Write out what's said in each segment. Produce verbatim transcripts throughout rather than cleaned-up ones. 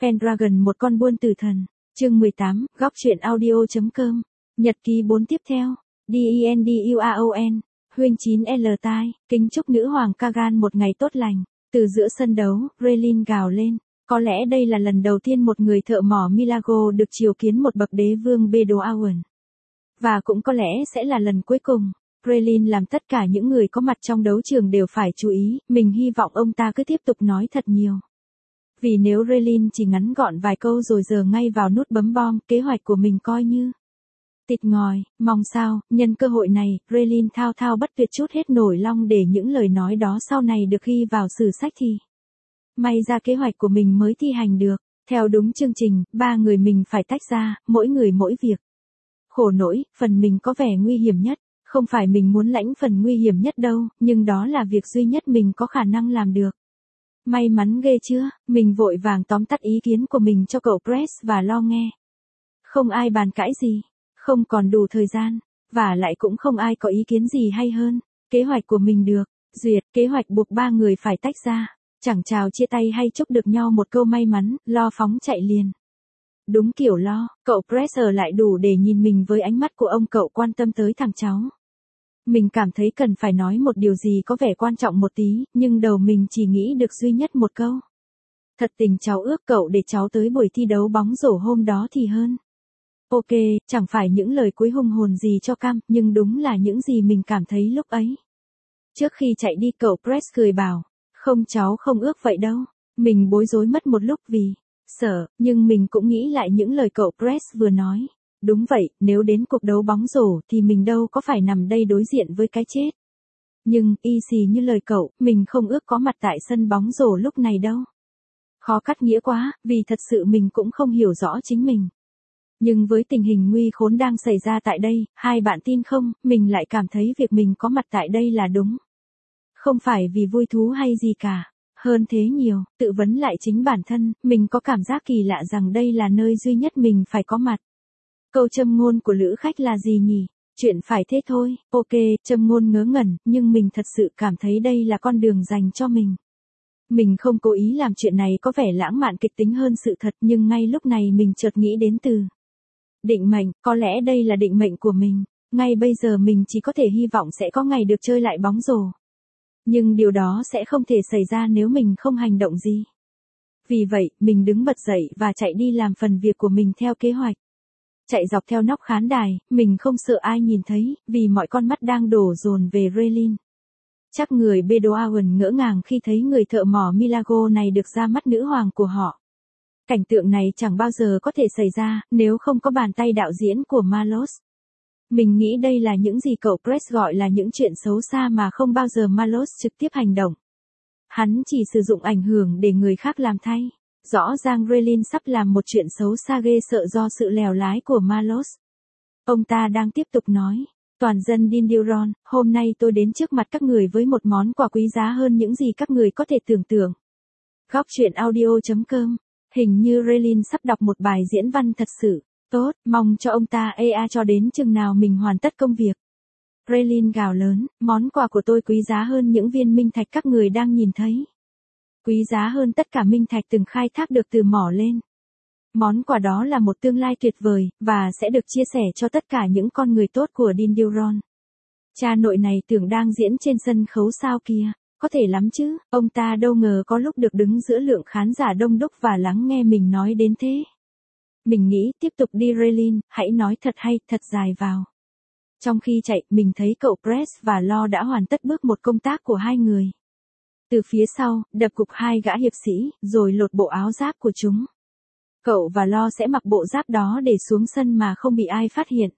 Pendragon một con buôn tử thần. Chương mười tám, góc truyện audio.com. Nhật ký bốn tiếp theo. Denduaon. Huynh chín L tai, kính chúc nữ hoàng Kagan một ngày tốt lành. Từ giữa sân đấu, Raylene gào lên. Có lẽ đây là lần đầu tiên một người thợ mỏ Milagro được triều kiến một bậc đế vương Bedouin. Và cũng có lẽ sẽ là lần cuối cùng. Raylene làm tất cả những người có mặt trong đấu trường đều phải chú ý, mình hy vọng ông ta cứ tiếp tục nói thật nhiều. Vì nếu Raylene chỉ ngắn gọn vài câu rồi giờ ngay vào nút bấm bom, kế hoạch của mình coi như tịt ngòi, mong sao, nhân cơ hội này, Raylene thao thao bất tuyệt chút hết nổi long để những lời nói đó sau này được ghi vào sử sách thì. May ra kế hoạch của mình mới thi hành được, theo đúng chương trình, ba người mình phải tách ra, mỗi người mỗi việc. Khổ nỗi, phần mình có vẻ nguy hiểm nhất, không phải mình muốn lãnh phần nguy hiểm nhất đâu, nhưng đó là việc duy nhất mình có khả năng làm được. May mắn ghê chưa, mình vội vàng tóm tắt ý kiến của mình cho cậu Press và lo nghe. Không ai bàn cãi gì, không còn đủ thời gian, và lại cũng không ai có ý kiến gì hay hơn. Kế hoạch của mình được duyệt, kế hoạch buộc ba người phải tách ra, chẳng chào chia tay hay chúc được nhau một câu may mắn, lo phóng chạy liền. Đúng kiểu lo, cậu Press ở lại đủ để nhìn mình với ánh mắt của ông cậu quan tâm tới thằng cháu. Mình cảm thấy cần phải nói một điều gì có vẻ quan trọng một tí, nhưng đầu mình chỉ nghĩ được duy nhất một câu. Thật tình cháu ước cậu để cháu tới buổi thi đấu bóng rổ hôm đó thì hơn. Ok, chẳng phải những lời cuối hùng hồn gì cho Cam, nhưng đúng là những gì mình cảm thấy lúc ấy. Trước khi chạy đi cậu Press cười bảo, không cháu không ước vậy đâu. Mình bối rối mất một lúc vì sợ, nhưng mình cũng nghĩ lại những lời cậu Press vừa nói. Đúng vậy, nếu đến cuộc đấu bóng rổ thì mình đâu có phải nằm đây đối diện với cái chết. Nhưng, y xì như lời cậu, mình không ước có mặt tại sân bóng rổ lúc này đâu. Khó cắt nghĩa quá, vì thật sự mình cũng không hiểu rõ chính mình. Nhưng với tình hình nguy khốn đang xảy ra tại đây, hai bạn tin không, mình lại cảm thấy việc mình có mặt tại đây là đúng. Không phải vì vui thú hay gì cả. Hơn thế nhiều, tự vấn lại chính bản thân, mình có cảm giác kỳ lạ rằng đây là nơi duy nhất mình phải có mặt. Câu châm ngôn của lữ khách là gì nhỉ? Chuyện phải thế thôi, ok, châm ngôn ngớ ngẩn, nhưng mình thật sự cảm thấy đây là con đường dành cho mình. Mình không cố ý làm chuyện này có vẻ lãng mạn kịch tính hơn sự thật, nhưng ngay lúc này mình chợt nghĩ đến từ định mệnh, có lẽ đây là định mệnh của mình. Ngay bây giờ mình chỉ có thể hy vọng sẽ có ngày được chơi lại bóng rổ. Nhưng điều đó sẽ không thể xảy ra nếu mình không hành động gì. Vì vậy, mình đứng bật dậy và chạy đi làm phần việc của mình theo kế hoạch. Chạy dọc theo nóc khán đài, mình không sợ ai nhìn thấy, vì mọi con mắt đang đổ dồn về Raylene. Chắc người Bedouin ngỡ ngàng khi thấy người thợ mỏ Milagro này được ra mắt nữ hoàng của họ. Cảnh tượng này chẳng bao giờ có thể xảy ra, nếu không có bàn tay đạo diễn của Malos. Mình nghĩ đây là những gì cậu Press gọi là những chuyện xấu xa mà không bao giờ Malos trực tiếp hành động. Hắn chỉ sử dụng ảnh hưởng để người khác làm thay. Rõ ràng Raylene sắp làm một chuyện xấu xa ghê sợ do sự lèo lái của Malos. Ông ta đang tiếp tục nói, toàn dân Dinduron, hôm nay tôi đến trước mặt các người với một món quà quý giá hơn những gì các người có thể tưởng tượng. Góc truyện audio.com, hình như Raylene sắp đọc một bài diễn văn thật sự tốt, mong cho ông ta ê a cho đến chừng nào mình hoàn tất công việc. Raylene gào lớn, món quà của tôi quý giá hơn những viên minh thạch các người đang nhìn thấy. Quý giá hơn tất cả minh thạch từng khai thác được từ mỏ lên. Món quà đó là một tương lai tuyệt vời, và sẽ được chia sẻ cho tất cả những con người tốt của Dinduron. Cha nội này tưởng đang diễn trên sân khấu sao kìa, có thể lắm chứ, ông ta đâu ngờ có lúc được đứng giữa lượng khán giả đông đúc và lắng nghe mình nói đến thế. Mình nghĩ, tiếp tục đi Raylene, hãy nói thật hay, thật dài vào. Trong khi chạy, mình thấy cậu Press và Lo đã hoàn tất bước một công tác của hai người. Từ phía sau, đập cục hai gã hiệp sĩ, rồi lột bộ áo giáp của chúng. Cậu và Lo sẽ mặc bộ giáp đó để xuống sân mà không bị ai phát hiện.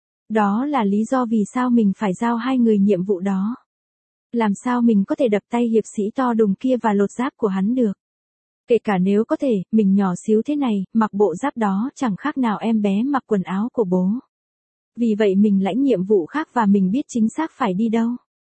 Đó là lý do vì sao mình phải giao hai người nhiệm vụ đó. Làm sao mình có thể đập tay hiệp sĩ to đùng kia và lột giáp của hắn được? Kể cả nếu có thể, mình nhỏ xíu thế này, mặc bộ giáp đó chẳng khác nào em bé mặc quần áo của bố. Vì vậy mình lãnh nhiệm vụ khác và mình biết chính xác phải đi đâu.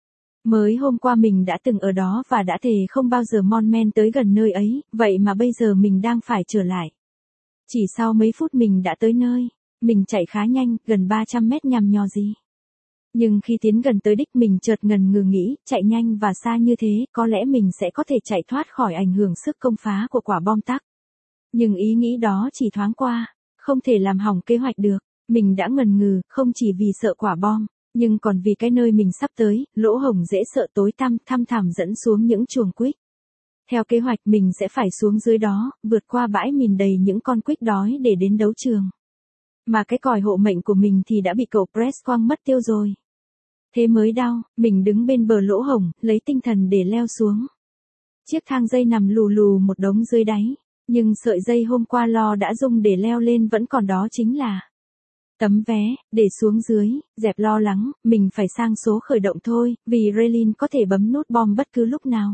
Mới hôm qua mình đã từng ở đó và đã thề không bao giờ mon men tới gần nơi ấy, vậy mà bây giờ mình đang phải trở lại. Chỉ sau mấy phút mình đã tới nơi. Mình chạy khá nhanh, gần ba trăm mét nhằm nhò gì. Nhưng khi tiến gần tới đích mình chợt ngần ngừ nghĩ, chạy nhanh và xa như thế, có lẽ mình sẽ có thể chạy thoát khỏi ảnh hưởng sức công phá của quả bom tắc. Nhưng ý nghĩ đó chỉ thoáng qua, không thể làm hỏng kế hoạch được. Mình đã ngần ngừ, không chỉ vì sợ quả bom, nhưng còn vì cái nơi mình sắp tới, lỗ hổng dễ sợ tối tăm, thăm thẳm dẫn xuống những chuồng quýt. Theo kế hoạch mình sẽ phải xuống dưới đó, vượt qua bãi mìn đầy những con quýt đói để đến đấu trường. Mà cái còi hộ mệnh của mình thì đã bị cậu Press quăng mất tiêu rồi. Thế mới đau, mình đứng bên bờ lỗ hổng, lấy tinh thần để leo xuống. Chiếc thang dây nằm lù lù một đống dưới đáy, nhưng sợi dây hôm qua Lo đã dùng để leo lên vẫn còn, đó chính là tấm vé, để xuống dưới. Dẹp lo lắng, mình phải sang số khởi động thôi, vì Raylene có thể bấm nút bom bất cứ lúc nào.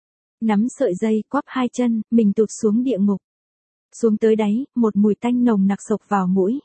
Nắm sợi dây, quắp hai chân, mình tụt xuống địa ngục. Xuống tới đáy, một mùi tanh nồng nặc xộc vào mũi.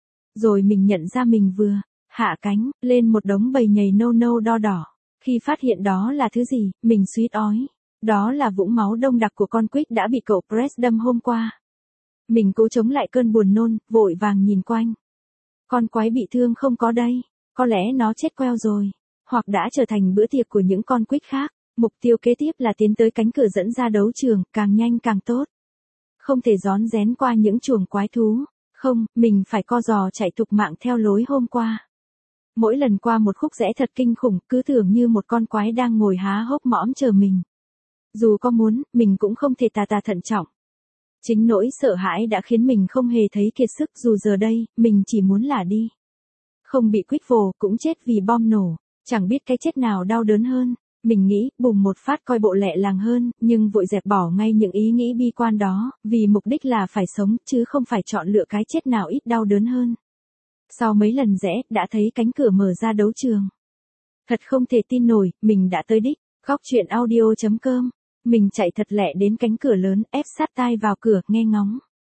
Rồi mình nhận ra mình vừa hạ cánh lên một đống bầy nhầy nâu nâu đo đỏ. Khi phát hiện đó là thứ gì, mình suýt ói. Đó là vũng máu đông đặc của con quýt đã bị cậu Press đâm hôm qua. Mình cố chống lại cơn buồn nôn, vội vàng nhìn quanh. Con quái bị thương không có đây, có lẽ nó chết queo rồi, hoặc đã trở thành bữa tiệc của những con quýt khác. Mục tiêu kế tiếp là tiến tới cánh cửa dẫn ra đấu trường, càng nhanh càng tốt. Không thể rón rén qua những chuồng quái thú, không, mình phải co giò chạy thục mạng theo lối hôm qua. Mỗi lần qua một khúc rẽ thật kinh khủng, cứ tưởng như một con quái đang ngồi há hốc mõm chờ mình. Dù có muốn, mình cũng không thể tà tà thận trọng. Chính nỗi sợ hãi đã khiến mình không hề thấy kiệt sức, dù giờ đây, mình chỉ muốn là đi. Không bị quýt vồ, cũng chết vì bom nổ, chẳng biết cái chết nào đau đớn hơn. Mình nghĩ, bùng một phát coi bộ lẹ làng hơn, nhưng vội dẹp bỏ ngay những ý nghĩ bi quan đó, vì mục đích là phải sống, chứ không phải chọn lựa cái chết nào ít đau đớn hơn. Sau mấy lần rẽ, đã thấy cánh cửa mở ra đấu trường. Thật không thể tin nổi, mình đã tới đích. Góc truyện audio chấm com. Mình chạy thật lẹ đến cánh cửa lớn, ép sát tai vào cửa, nghe ngóng.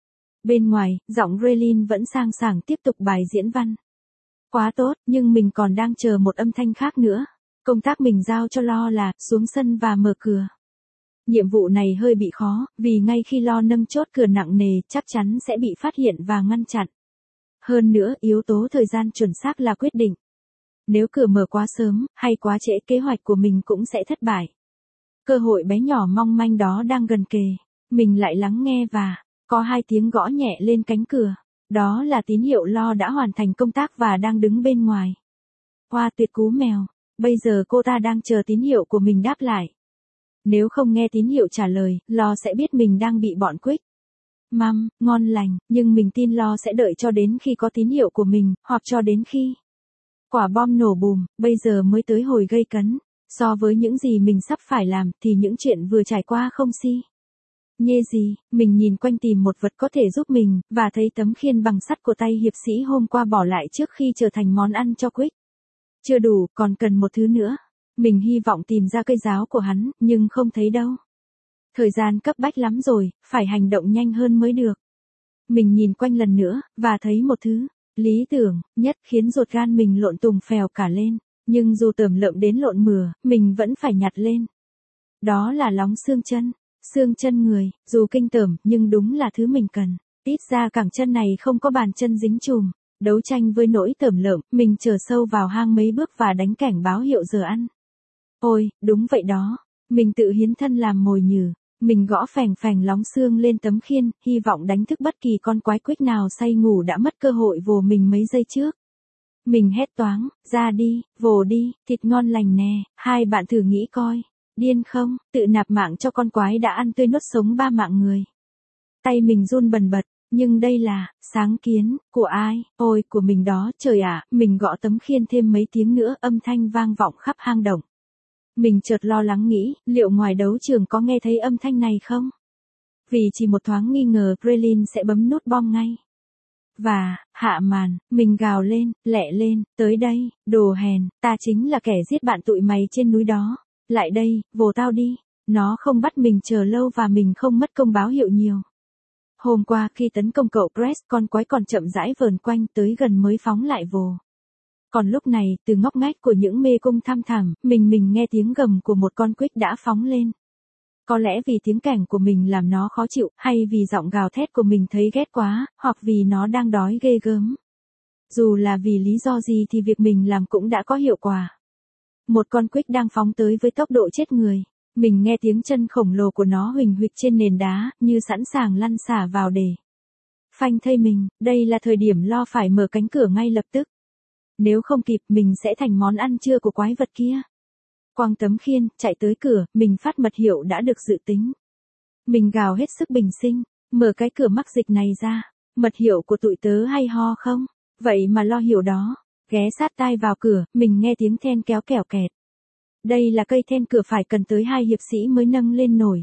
Bên ngoài, giọng Raylene vẫn sang sảng tiếp tục bài diễn văn. Quá tốt, nhưng mình còn đang chờ một âm thanh khác nữa. Công tác mình giao cho Lo là xuống sân và mở cửa. Nhiệm vụ này hơi bị khó, vì ngay khi Lo nâng chốt cửa nặng nề, chắc chắn sẽ bị phát hiện và ngăn chặn. Hơn nữa, yếu tố thời gian chuẩn xác là quyết định. Nếu cửa mở quá sớm, hay quá trễ, kế hoạch của mình cũng sẽ thất bại. Cơ hội bé nhỏ mong manh đó đang gần kề. Mình lại lắng nghe và có hai tiếng gõ nhẹ lên cánh cửa. Đó là tín hiệu Lo đã hoàn thành công tác và đang đứng bên ngoài. Hoa tuyệt cú mèo. Bây giờ cô ta đang chờ tín hiệu của mình đáp lại. Nếu không nghe tín hiệu trả lời, Lo sẽ biết mình đang bị bọn quýt măm, ngon lành, nhưng mình tin Lo sẽ đợi cho đến khi có tín hiệu của mình, hoặc cho đến khi quả bom nổ bùm, bây giờ mới tới hồi gây cấn. So với những gì mình sắp phải làm, thì những chuyện vừa trải qua không si nhê gì. Mình nhìn quanh tìm một vật có thể giúp mình, và thấy tấm khiên bằng sắt của tay hiệp sĩ hôm qua bỏ lại trước khi trở thành món ăn cho quýt. Chưa đủ, còn cần một thứ nữa. Mình hy vọng tìm ra cây giáo của hắn, nhưng không thấy đâu. Thời gian cấp bách lắm rồi, phải hành động nhanh hơn mới được. Mình nhìn quanh lần nữa, và thấy một thứ lý tưởng nhất khiến ruột gan mình lộn tùng phèo cả lên. Nhưng dù tởm lợm đến lộn mửa, mình vẫn phải nhặt lên. Đó là lóng xương chân, xương chân người, dù kinh tởm, nhưng đúng là thứ mình cần. Ít ra cẳng chân này không có bàn chân dính chùm. Đấu tranh với nỗi tởm lợm, mình trở sâu vào hang mấy bước và đánh cảnh báo hiệu giờ ăn. Ôi, đúng vậy đó. Mình tự hiến thân làm mồi nhử. Mình gõ phèn phèn lóng xương lên tấm khiên, hy vọng đánh thức bất kỳ con quái quýt nào say ngủ đã mất cơ hội vồ mình mấy giây trước. Mình hét toáng, ra đi, vồ đi, thịt ngon lành nè, hai bạn thử nghĩ coi. Điên không, tự nạp mạng cho con quái đã ăn tươi nuốt sống ba mạng người. Tay mình run bần bật, nhưng đây là sáng kiến của ai? Ôi, của mình đó, trời ạ, mình gõ tấm khiên thêm mấy tiếng nữa, âm thanh vang vọng khắp hang động. Mình chợt lo lắng nghĩ, liệu ngoài đấu trường có nghe thấy âm thanh này không? Vì chỉ một thoáng nghi ngờ, Raylene sẽ bấm nút bom ngay. Và, hạ màn, mình gào lên, lẹ lên, tới đây, đồ hèn, ta chính là kẻ giết bạn tụi mày trên núi đó. Lại đây, vồ tao đi. Nó không bắt mình chờ lâu và mình không mất công báo hiệu nhiều. Hôm qua khi tấn công cậu Press, con quái còn chậm rãi vờn quanh, tới gần mới phóng lại vồ. Còn lúc này, từ ngóc ngách của những mê cung thăm thẳm, mình mình nghe tiếng gầm của một con quýt đã phóng lên. Có lẽ vì tiếng kẻng của mình làm nó khó chịu, hay vì giọng gào thét của mình thấy ghét quá, hoặc vì nó đang đói ghê gớm. Dù là vì lý do gì thì việc mình làm cũng đã có hiệu quả. Một con quýt đang phóng tới với tốc độ chết người. Mình nghe tiếng chân khổng lồ của nó huỳnh huỵch trên nền đá, như sẵn sàng lăn xả vào để phanh thây mình, đây là thời điểm lo phải mở cánh cửa ngay lập tức. Nếu không kịp mình sẽ thành món ăn trưa của quái vật kia. Quăng tấm khiên, chạy tới cửa, mình phát mật hiệu đã được dự tính. Mình gào hết sức bình sinh, mở cái cửa mắc dịch này ra. Mật hiệu của tụi tớ hay ho không? Vậy mà lo hiểu đó. Ghé sát tai vào cửa, mình nghe tiếng then kéo kẻo kẹt. Đây là cây then cửa phải cần tới hai hiệp sĩ mới nâng lên nổi.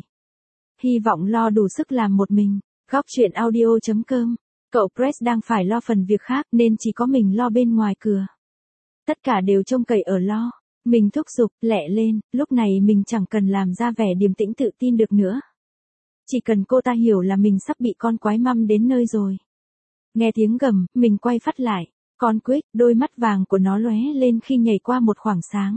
Hy vọng lo đủ sức làm một mình. Góc chuyện audio chấm com. Cậu Press đang phải lo phần việc khác nên chỉ có mình lo bên ngoài cửa. Tất cả đều trông cậy ở lo. Mình thúc giục, lẹ lên, lúc này mình chẳng cần làm ra vẻ điềm tĩnh tự tin được nữa. Chỉ cần cô ta hiểu là mình sắp bị con quái măm đến nơi rồi. Nghe tiếng gầm, mình quay phát lại. Con quýt, đôi mắt vàng của nó lóe lên khi nhảy qua một khoảng sáng.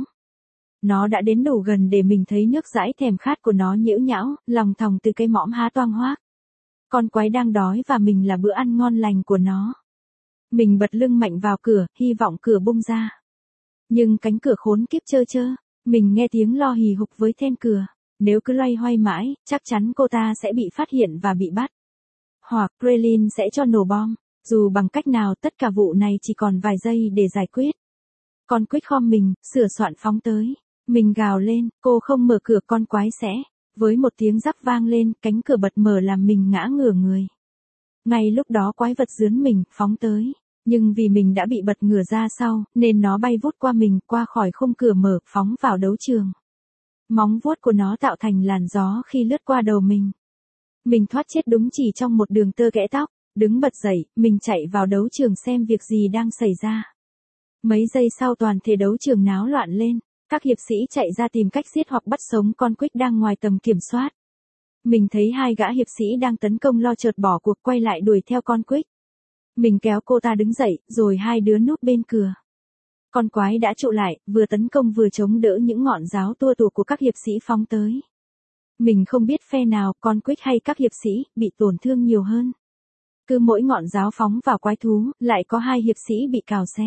Nó đã đến đủ gần để mình thấy nước dãi thèm khát của nó nhiễu nhão, lòng thòng từ cái mõm há toang hoác. Con quái đang đói và mình là bữa ăn ngon lành của nó. Mình bật lưng mạnh vào cửa, hy vọng cửa bung ra. Nhưng cánh cửa khốn kiếp trơ trơ, mình nghe tiếng lo hì hục với then cửa. Nếu cứ loay hoay mãi, chắc chắn cô ta sẽ bị phát hiện và bị bắt. Hoặc Krelin sẽ cho nổ bom. Dù bằng cách nào tất cả vụ này chỉ còn vài giây để giải quyết. Con quýt khom mình, sửa soạn phóng tới. Mình gào lên, cô không mở cửa con quái sẽ. Với một tiếng rắc vang lên, cánh cửa bật mở làm mình ngã ngửa người. Ngay lúc đó quái vật dướn mình, phóng tới. Nhưng vì mình đã bị bật ngửa ra sau, nên nó bay vút qua mình, qua khỏi khung cửa mở, phóng vào đấu trường. Móng vuốt của nó tạo thành làn gió khi lướt qua đầu mình. Mình thoát chết đúng chỉ trong một đường tơ kẽ tóc. Đứng bật dậy, mình chạy vào đấu trường xem việc gì đang xảy ra. Mấy giây sau toàn thể đấu trường náo loạn lên. Các hiệp sĩ chạy ra tìm cách giết hoặc bắt sống con quýt đang ngoài tầm kiểm soát. Mình thấy hai gã hiệp sĩ đang tấn công lo chợt bỏ cuộc quay lại đuổi theo con quýt. Mình kéo cô ta đứng dậy, rồi hai đứa núp bên cửa. Con quái đã trụ lại, vừa tấn công vừa chống đỡ những ngọn giáo tua tủa của các hiệp sĩ phóng tới. Mình không biết phe nào, con quýt hay các hiệp sĩ, bị tổn thương nhiều hơn. Cứ mỗi ngọn giáo phóng vào quái thú, lại có hai hiệp sĩ bị cào xé.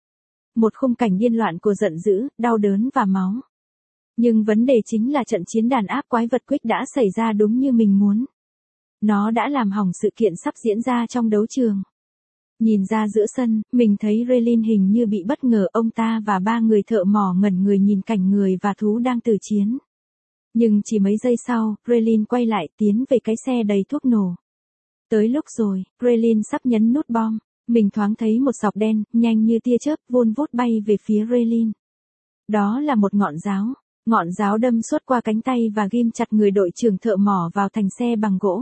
Một khung cảnh điên loạn của giận dữ, đau đớn và máu. Nhưng vấn đề chính là trận chiến đàn áp quái vật quýt đã xảy ra đúng như mình muốn. Nó đã làm hỏng sự kiện sắp diễn ra trong đấu trường. Nhìn ra giữa sân, mình thấy Krelin hình như bị bất ngờ, ông ta và ba người thợ mỏ ngẩn người nhìn cảnh người và thú đang tử chiến. Nhưng chỉ mấy giây sau, Krelin quay lại tiến về cái xe đầy thuốc nổ. Tới lúc rồi, Krelin sắp nhấn nút bom. Mình thoáng thấy một sọc đen, nhanh như tia chớp, vun vút bay về phía Krelin. Đó là một ngọn giáo. Ngọn giáo đâm suốt qua cánh tay và ghim chặt người đội trưởng thợ mỏ vào thành xe bằng gỗ.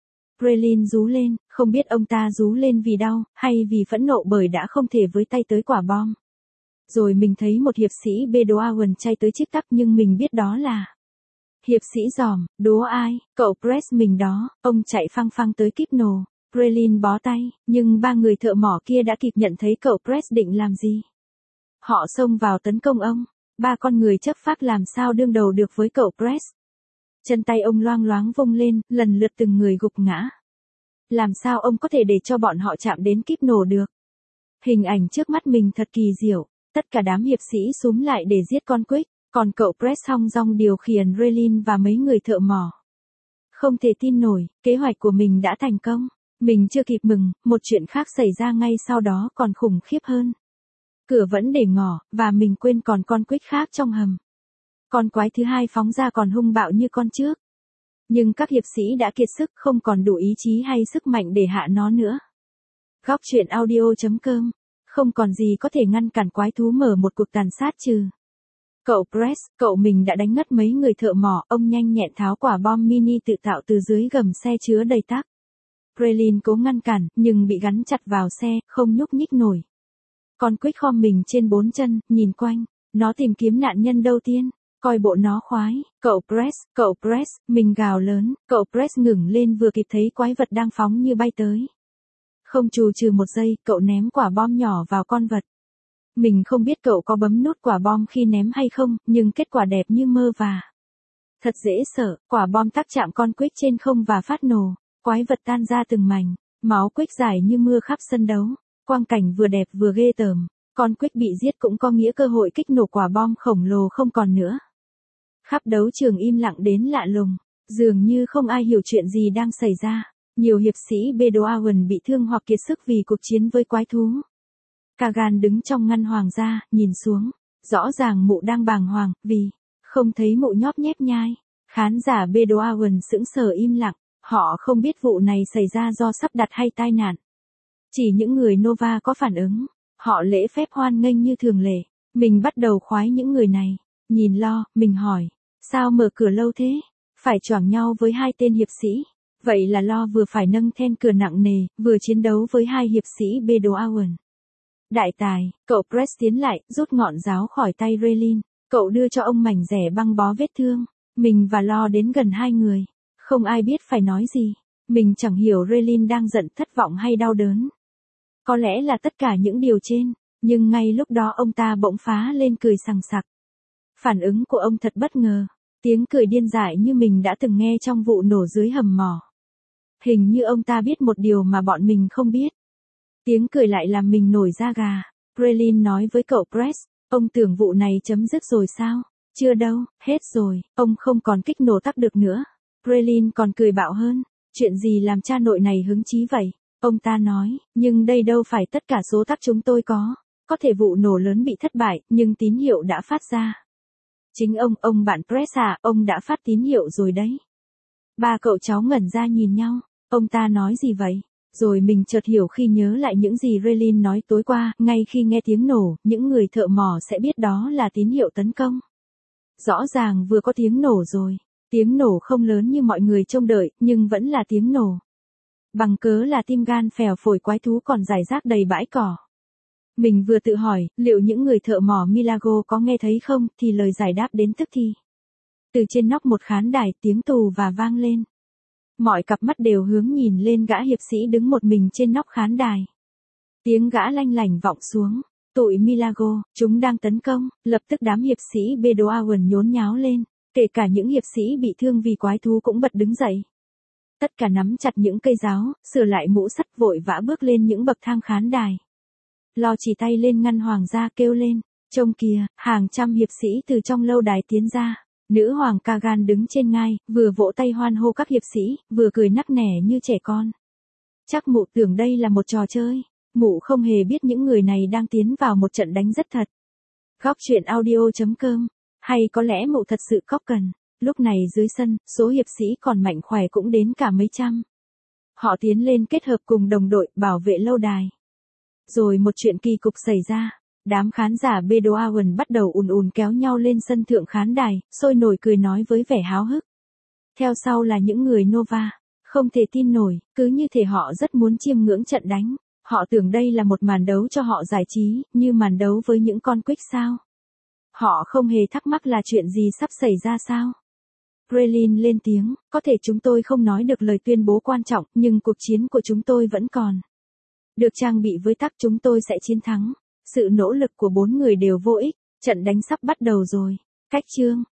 Krelin rú lên, không biết ông ta rú lên vì đau, hay vì phẫn nộ bởi đã không thể với tay tới quả bom. Rồi mình thấy một hiệp sĩ Bedouin chạy tới chiếc tắc nhưng mình biết đó là... Hiệp sĩ giòm, đố ai, cậu Press mình đó, ông chạy phăng phăng tới kíp nổ. Krelin bó tay, nhưng ba người thợ mỏ kia đã kịp nhận thấy cậu Press định làm gì. Họ xông vào tấn công ông, ba con người chấp phác làm sao đương đầu được với cậu Press. Chân tay ông loang loáng vung lên, lần lượt từng người gục ngã. Làm sao ông có thể để cho bọn họ chạm đến kíp nổ được? Hình ảnh trước mắt mình thật kỳ diệu, tất cả đám hiệp sĩ xúm lại để giết con quýt. Còn cậu Press song dong điều khiển Krelin và mấy người thợ mỏ. Không thể tin nổi, kế hoạch của mình đã thành công. Mình chưa kịp mừng, một chuyện khác xảy ra ngay sau đó còn khủng khiếp hơn. Cửa vẫn để ngỏ, và mình quên còn con quýt khác trong hầm. Con quái thứ hai phóng ra còn hung bạo như con trước. Nhưng các hiệp sĩ đã kiệt sức, không còn đủ ý chí hay sức mạnh để hạ nó nữa. Góc chuyện audio chấm com. Không còn gì có thể ngăn cản quái thú mở một cuộc tàn sát trừ. Cậu Press, cậu mình đã đánh ngất mấy người thợ mỏ, ông nhanh nhẹn tháo quả bom mini tự tạo từ dưới gầm xe chứa đầy tắc. Krelin cố ngăn cản, nhưng bị gắn chặt vào xe, không nhúc nhích nổi. Con quýt khom mình trên bốn chân, nhìn quanh, nó tìm kiếm nạn nhân đầu tiên, coi bộ nó khoái. Cậu Press, cậu Press, mình gào lớn, cậu Press ngừng lên vừa kịp thấy quái vật đang phóng như bay tới. Không chù trừ một giây, cậu ném quả bom nhỏ vào con vật. Mình không biết cậu có bấm nút quả bom khi ném hay không, nhưng kết quả đẹp như mơ và thật dễ sợ. Quả bom tác chạm con quýt trên không và phát nổ. Quái vật tan ra từng mảnh, máu quýt rải như mưa khắp sân đấu. Quang cảnh vừa đẹp vừa ghê tởm. Con quýt bị giết cũng có nghĩa cơ hội kích nổ quả bom khổng lồ không còn nữa. Khắp đấu trường im lặng đến lạ lùng, dường như không ai hiểu chuyện gì đang xảy ra. Nhiều hiệp sĩ Bedouin bị thương hoặc kiệt sức vì cuộc chiến với quái thú. Kagan đứng trong ngăn hoàng gia, nhìn xuống. Rõ ràng mụ đang bàng hoàng, vì không thấy mụ nhóp nhép nhai. Khán giả Bedouin sững sờ im lặng, họ không biết vụ này xảy ra do sắp đặt hay tai nạn. Chỉ những người Nova có phản ứng, họ lễ phép hoan nghênh như thường lệ. Mình bắt đầu khoái những người này. Nhìn Lo, mình hỏi, sao mở cửa lâu thế? Phải choảng nhau với hai tên hiệp sĩ. Vậy là Lo vừa phải nâng then cửa nặng nề, vừa chiến đấu với hai hiệp sĩ Bedouin. Đại tài, cậu Press tiến lại, rút ngọn giáo khỏi tay Raylin. Cậu đưa cho ông mảnh rẻ băng bó vết thương. Mình và Lo đến gần hai người. Không ai biết phải nói gì. Mình chẳng hiểu Raylin đang giận, thất vọng hay đau đớn. Có lẽ là tất cả những điều trên. Nhưng ngay lúc đó ông ta bỗng phá lên cười sằng sặc. Phản ứng của ông thật bất ngờ. Tiếng cười điên dại như mình đã từng nghe trong vụ nổ dưới hầm mỏ. Hình như ông ta biết một điều mà bọn mình không biết. Tiếng cười lại làm mình nổi da gà. Raylin nói với cậu Press, ông tưởng vụ này chấm dứt rồi sao? Chưa đâu, hết rồi, ông không còn kích nổ tắc được nữa. Raylin còn cười bạo hơn. Chuyện gì làm cha nội này hứng chí vậy? Ông ta nói, nhưng đây đâu phải tất cả số tắc chúng tôi có. Có thể vụ nổ lớn bị thất bại, nhưng tín hiệu đã phát ra. Chính ông, ông bạn Press à, ông đã phát tín hiệu rồi đấy. Ba cậu cháu ngẩn ra nhìn nhau. Ông ta nói gì vậy? Rồi mình chợt hiểu khi nhớ lại những gì Raylin nói tối qua, ngay khi nghe tiếng nổ, những người thợ mỏ sẽ biết đó là tín hiệu tấn công. Rõ ràng vừa có tiếng nổ rồi. Tiếng nổ không lớn như mọi người trông đợi, nhưng vẫn là tiếng nổ. Bằng cớ là tim gan phèo phổi quái thú còn rải rác đầy bãi cỏ. Mình vừa tự hỏi, liệu những người thợ mỏ Milago có nghe thấy không, thì lời giải đáp đến tức thì. Từ trên nóc một khán đài, tiếng tù và vang lên. Mọi cặp mắt đều hướng nhìn lên gã hiệp sĩ đứng một mình trên nóc khán đài. Tiếng gã lanh lảnh vọng xuống. Tụi Milago, chúng đang tấn công. Lập tức đám hiệp sĩ Bedouin nhốn nháo lên. Kể cả những hiệp sĩ bị thương vì quái thú cũng bật đứng dậy. Tất cả nắm chặt những cây giáo, sửa lại mũ sắt vội vã bước lên những bậc thang khán đài. Lo chỉ tay lên ngăn hoàng gia kêu lên. Trông kìa, hàng trăm hiệp sĩ từ trong lâu đài tiến ra. Nữ hoàng Kagan đứng trên ngai, vừa vỗ tay hoan hô các hiệp sĩ, vừa cười nắc nẻ như trẻ con. Chắc mụ tưởng đây là một trò chơi. Mụ không hề biết những người này đang tiến vào một trận đánh rất thật. Góc truyện audio chấm com. Hay có lẽ mụ thật sự cóc cần. Lúc này dưới sân, số hiệp sĩ còn mạnh khỏe cũng đến cả mấy trăm. Họ tiến lên kết hợp cùng đồng đội bảo vệ lâu đài. Rồi một chuyện kỳ cục xảy ra. Đám khán giả Bedouin bắt đầu ùn ùn kéo nhau lên sân thượng khán đài, sôi nổi cười nói với vẻ háo hức. Theo sau là những người Nova. Không thể tin nổi, cứ như thể họ rất muốn chiêm ngưỡng trận đánh. Họ tưởng đây là một màn đấu cho họ giải trí, như màn đấu với những con quích sao. Họ không hề thắc mắc là chuyện gì sắp xảy ra sao. Raylin lên tiếng, có thể chúng tôi không nói được lời tuyên bố quan trọng, nhưng cuộc chiến của chúng tôi vẫn còn. Được trang bị với tắc chúng tôi sẽ chiến thắng. Sự nỗ lực của bốn người đều vô ích, trận đánh sắp bắt đầu rồi. Cách chương